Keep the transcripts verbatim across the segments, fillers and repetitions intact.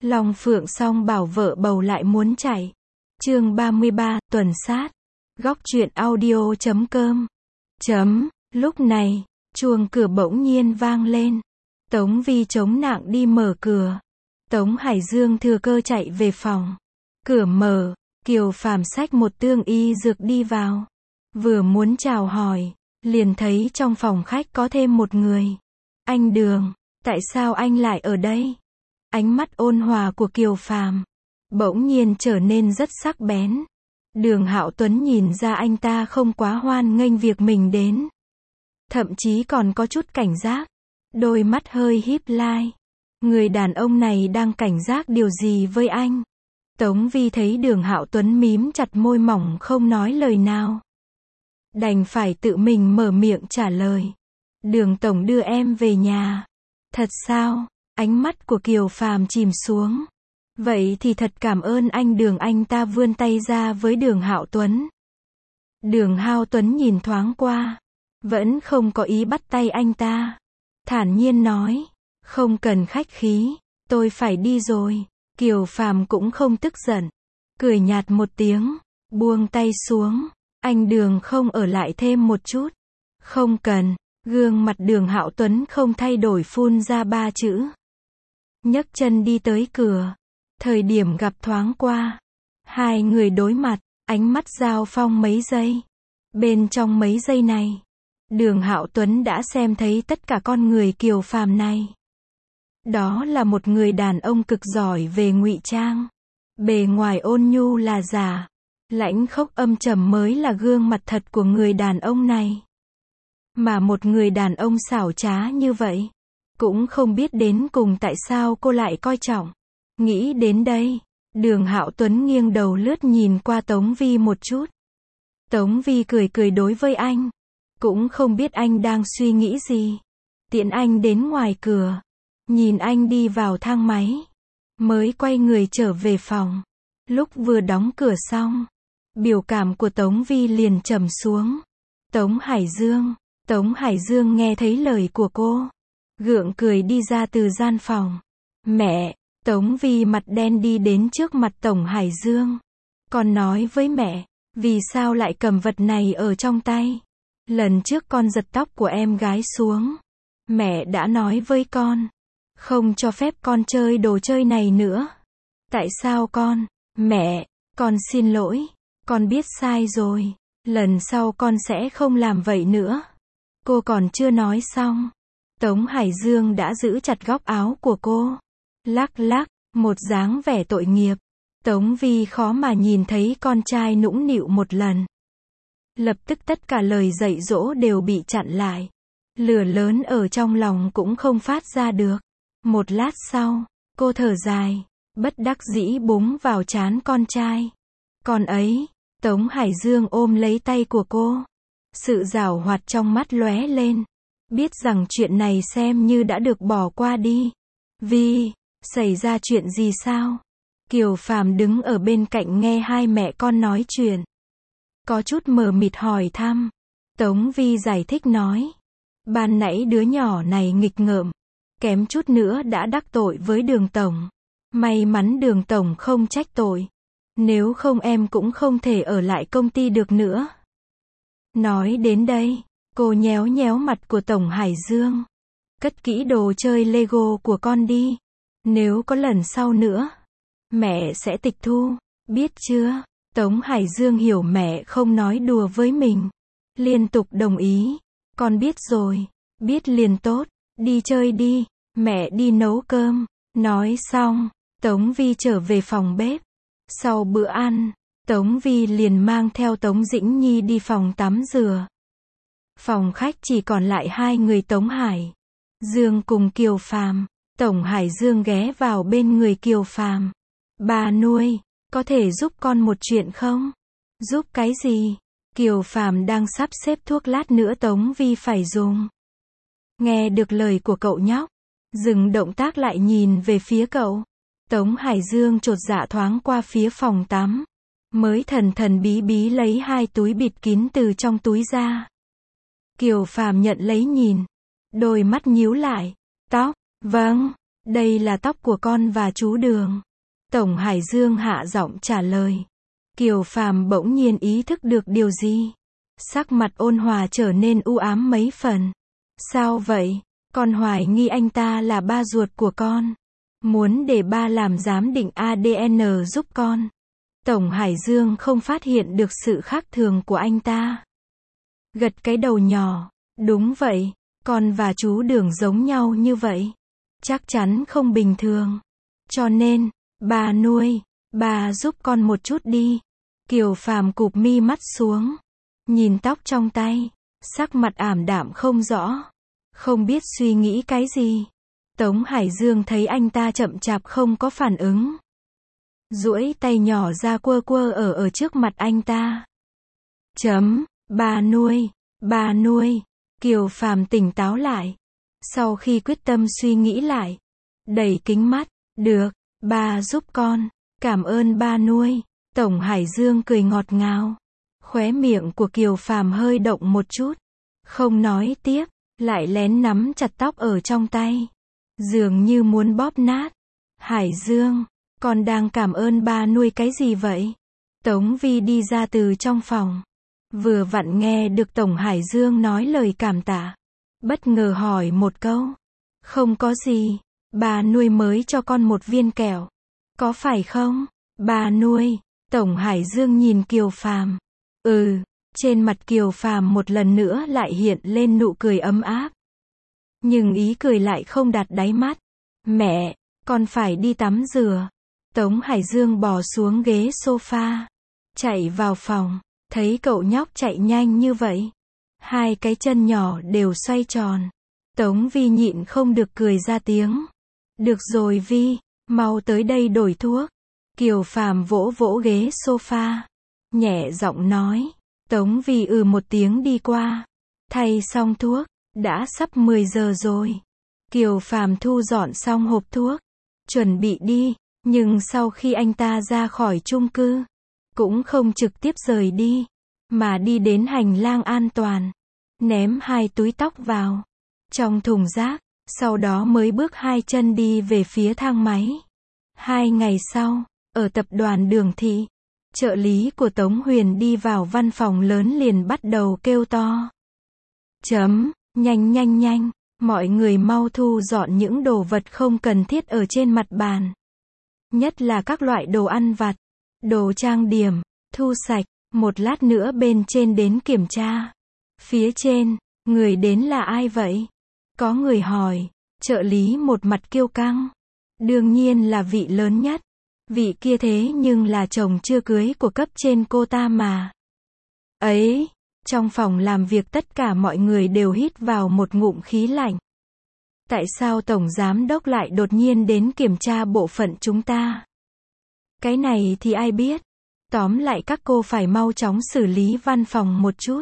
Long Phượng Song bảo vợ bầu lại muốn chạy. Chương ba mươi ba, tuần sát. Góc truyện audio chấm com. Chấm, lúc này, chuông cửa bỗng nhiên vang lên. Tống Vi chống nạng đi mở cửa. Tống Hải Dương thừa cơ chạy về phòng. Cửa mở, Kiều Phàm xách một tương y dược đi vào. Vừa muốn chào hỏi, liền thấy trong phòng khách có thêm một người. Anh Đường, tại sao anh lại ở đây? Ánh mắt ôn hòa của Kiều Phàm bỗng nhiên trở nên rất sắc bén. Đường Hạo Tuấn nhìn ra anh ta không quá hoan nghênh việc mình đến. Thậm chí còn có chút cảnh giác. Đôi mắt hơi híp lại. Người đàn ông này đang cảnh giác điều gì với anh? Tống Vi thấy Đường Hạo Tuấn mím chặt môi mỏng không nói lời nào. Đành phải tự mình mở miệng trả lời. Đường tổng đưa em về nhà. Thật sao? Ánh mắt của Kiều Phàm chìm xuống. Vậy thì thật cảm ơn anh Đường. Anh ta vươn tay ra với Đường Hạo Tuấn. Đường Hạo Tuấn nhìn thoáng qua. Vẫn không có ý bắt tay anh ta. Thản nhiên nói. Không cần khách khí. Tôi phải đi rồi. Kiều Phàm cũng không tức giận. Cười nhạt một tiếng. Buông tay xuống. Anh Đường không ở lại thêm một chút. Không cần. Gương mặt Đường Hạo Tuấn không thay đổi phun ra ba chữ. Nhấc chân đi tới cửa. Thời điểm gặp thoáng qua. Hai người đối mặt, ánh mắt giao phong mấy giây. Bên trong mấy giây này, Đường Hạo Tuấn đã xem thấy tất cả con người Kiều Phàm này. Đó là một người đàn ông cực giỏi về ngụy trang. Bề ngoài ôn nhu là giả. Lãnh khốc âm trầm mới là gương mặt thật của người đàn ông này. Mà một người đàn ông xảo trá như vậy, cũng không biết đến cùng tại sao cô lại coi trọng. Nghĩ đến đây, Đường Hạo Tuấn nghiêng đầu lướt nhìn qua Tống Vi một chút. Tống Vi cười cười đối với anh. Cũng không biết anh đang suy nghĩ gì. Tiễn anh đến ngoài cửa. Nhìn anh đi vào thang máy. Mới quay người trở về phòng. Lúc vừa đóng cửa xong, biểu cảm của Tống Vi liền trầm xuống. Tống Hải Dương. Tống Hải Dương nghe thấy lời của cô. Gượng cười đi ra từ gian phòng. Mẹ. Tống Vi mặt đen đi đến trước mặt Tổng Hải Dương. Con nói với mẹ. Vì sao lại cầm vật này ở trong tay? Lần trước con giật tóc của em gái xuống. Mẹ đã nói với con. Không cho phép con chơi đồ chơi này nữa. Tại sao con? Mẹ. Con xin lỗi. Con biết sai rồi. Lần sau con sẽ không làm vậy nữa. Cô còn chưa nói xong. Tống Hải Dương đã giữ chặt góc áo của cô. Lắc lắc, một dáng vẻ tội nghiệp. Tống Vi khó mà nhìn thấy con trai nũng nịu một lần. Lập tức tất cả lời dạy dỗ đều bị chặn lại. Lửa lớn ở trong lòng cũng không phát ra được. Một lát sau, cô thở dài, bất đắc dĩ búng vào trán con trai. Con ấy, Tống Hải Dương ôm lấy tay của cô. Sự giảo hoạt trong mắt lóe lên. Biết rằng chuyện này xem như đã được bỏ qua đi. Vi, xảy ra chuyện gì sao? Kiều Phàm đứng ở bên cạnh nghe hai mẹ con nói chuyện. Có chút mờ mịt hỏi thăm. Tống Vi giải thích nói. Ban nãy đứa nhỏ này nghịch ngợm. Kém chút nữa đã đắc tội với Đường tổng. May mắn Đường tổng không trách tội. Nếu không em cũng không thể ở lại công ty được nữa. Nói đến đây, cô nhéo nhéo mặt của Tổng Hải Dương. Cất kỹ đồ chơi Lego của con đi. Nếu có lần sau nữa, mẹ sẽ tịch thu, biết chưa? Tống Hải Dương hiểu mẹ không nói đùa với mình. Liên tục đồng ý. Con biết rồi, biết liền tốt, đi chơi đi, mẹ đi nấu cơm. Nói xong, Tống Vi trở về phòng bếp. Sau bữa ăn, Tống Vi liền mang theo Tống Dĩnh Nhi đi phòng tắm rửa. Phòng khách chỉ còn lại hai người Tống Hải Dương cùng Kiều Phàm. Tổng Hải Dương ghé vào bên người Kiều Phàm. Bà nuôi, có thể giúp con một chuyện không? Giúp cái gì? Kiều Phàm đang sắp xếp thuốc lát nữa Tống Vi phải dùng. Nghe được lời của cậu nhóc, dừng động tác lại nhìn về phía cậu. Tống Hải Dương chột dạ thoáng qua phía phòng tắm. Mới thần thần bí bí lấy hai túi bịt kín từ trong túi ra. Kiều Phàm nhận lấy nhìn. Đôi mắt nhíu lại. Tóc, vâng. Đây là tóc của con và chú Đường. Tổng Hải Dương hạ giọng trả lời. Kiều Phàm bỗng nhiên ý thức được điều gì. Sắc mặt ôn hòa trở nên u ám mấy phần. Sao vậy? Con hoài nghi anh ta là ba ruột của con. Muốn để ba làm giám định a đê en giúp con. Tổng Hải Dương không phát hiện được sự khác thường của anh ta. Gật cái đầu nhỏ. Đúng vậy, con và chú Đường giống nhau như vậy. Chắc chắn không bình thường. Cho nên, bà nuôi, bà giúp con một chút đi. Kiều Phàm cụp mi mắt xuống. Nhìn tóc trong tay. Sắc mặt ảm đạm không rõ. Không biết suy nghĩ cái gì. Tống Hải Dương thấy anh ta chậm chạp không có phản ứng. Duỗi tay nhỏ ra quơ quơ ở ở trước mặt anh ta. Chấm, bà nuôi, bà nuôi. Kiều Phàm tỉnh táo lại. Sau khi quyết tâm suy nghĩ lại. Đẩy kính mắt. Được, bà giúp con. Cảm ơn ba nuôi. Tổng Hải Dương cười ngọt ngào. Khóe miệng của Kiều Phàm hơi động một chút. Không nói tiếp. Lại lén nắm chặt tóc ở trong tay. Dường như muốn bóp nát. Hải Dương, con đang cảm ơn ba nuôi cái gì vậy? Tống Vi đi ra từ trong phòng. Vừa vặn nghe được Tổng Hải Dương nói lời cảm tạ. Bất ngờ hỏi một câu. Không có gì. Bà nuôi mới cho con một viên kẹo. Có phải không? Bà nuôi. Tổng Hải Dương nhìn Kiều Phàm. Ừ. Trên mặt Kiều Phàm một lần nữa lại hiện lên nụ cười ấm áp. Nhưng ý cười lại không đạt đáy mắt. Mẹ, con phải đi tắm rửa. Tống Hải Dương bò xuống ghế sofa. Chạy vào phòng. Thấy cậu nhóc chạy nhanh như vậy. Hai cái chân nhỏ đều xoay tròn. Tống Vi nhịn không được cười ra tiếng. Được rồi Vi, mau tới đây đổi thuốc. Kiều Phàm vỗ vỗ ghế sofa. Nhẹ giọng nói. Tống Vi ừ một tiếng đi qua. Thay xong thuốc. Đã sắp mười giờ rồi. Kiều Phàm thu dọn xong hộp thuốc. Chuẩn bị đi. Nhưng sau khi anh ta ra khỏi chung cư. Cũng không trực tiếp rời đi. Mà đi đến hành lang an toàn. Ném hai túi tóc vào. Trong thùng rác. Sau đó mới bước hai chân đi về phía thang máy. Hai ngày sau. Ở tập đoàn Đường Thị. Trợ lý của Tống Huyền đi vào văn phòng lớn liền bắt đầu kêu to. Chấm, nhanh nhanh nhanh, mọi người mau thu dọn những đồ vật không cần thiết ở trên mặt bàn. Nhất là các loại đồ ăn vặt, đồ trang điểm, thu sạch, một lát nữa bên trên đến kiểm tra. Phía trên, người đến là ai vậy? Có người hỏi, trợ lý một mặt kiêu căng. Đương nhiên là vị lớn nhất. Vị kia thế nhưng là chồng chưa cưới của cấp trên cô ta mà. Ấy, trong phòng làm việc tất cả mọi người đều hít vào một ngụm khí lạnh. Tại sao Tổng Giám Đốc lại đột nhiên đến kiểm tra bộ phận chúng ta? Cái này thì ai biết. Tóm lại các cô phải mau chóng xử lý văn phòng một chút.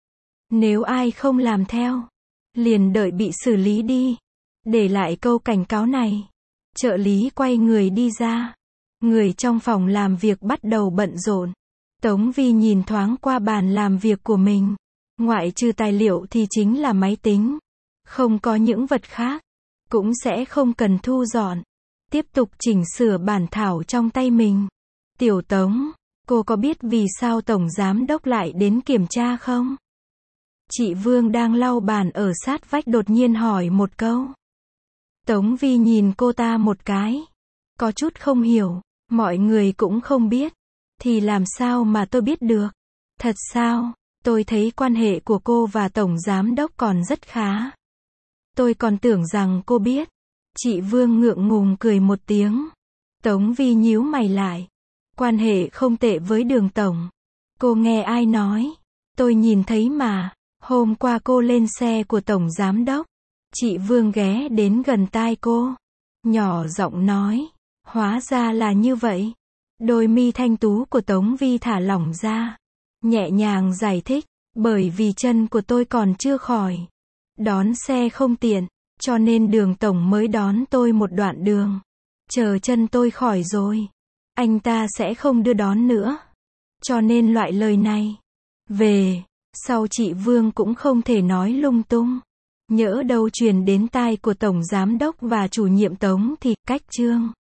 Nếu ai không làm theo, liền đợi bị xử lý đi. Để lại câu cảnh cáo này. Trợ lý quay người đi ra. Người trong phòng làm việc bắt đầu bận rộn. Tống Vi nhìn thoáng qua bàn làm việc của mình. Ngoại trừ tài liệu thì chính là máy tính. Không có những vật khác. Cũng sẽ không cần thu dọn. Tiếp tục chỉnh sửa bản thảo trong tay mình. Tiểu Tống, cô có biết vì sao Tổng Giám Đốc lại đến kiểm tra không? Chị Vương đang lau bàn ở sát vách đột nhiên hỏi một câu. Tống Vi nhìn cô ta một cái. Có chút không hiểu. Mọi người cũng không biết. Thì làm sao mà tôi biết được? Thật sao? Tôi thấy quan hệ của cô và Tổng Giám Đốc còn rất khá. Tôi còn tưởng rằng cô biết. Chị Vương ngượng ngùng cười một tiếng. Tống Vi nhíu mày lại. Quan hệ không tệ với Đường Tổng. Cô nghe ai nói? Tôi nhìn thấy mà. Hôm qua cô lên xe của Tổng Giám Đốc. Chị Vương ghé đến gần tai cô. Nhỏ giọng nói. Hóa ra là như vậy. Đôi mi thanh tú của Tống Vi thả lỏng ra. Nhẹ nhàng giải thích. Bởi vì chân của tôi còn chưa khỏi. Đón xe không tiện. Cho nên Đường Tổng mới đón tôi một đoạn đường. Chờ chân tôi khỏi rồi. Anh ta sẽ không đưa đón nữa. Cho nên loại lời này. Về. Sau chị Vương cũng không thể nói lung tung. Nhỡ đâu truyền đến tai của Tổng Giám đốc và chủ nhiệm Tống thì, cách Trương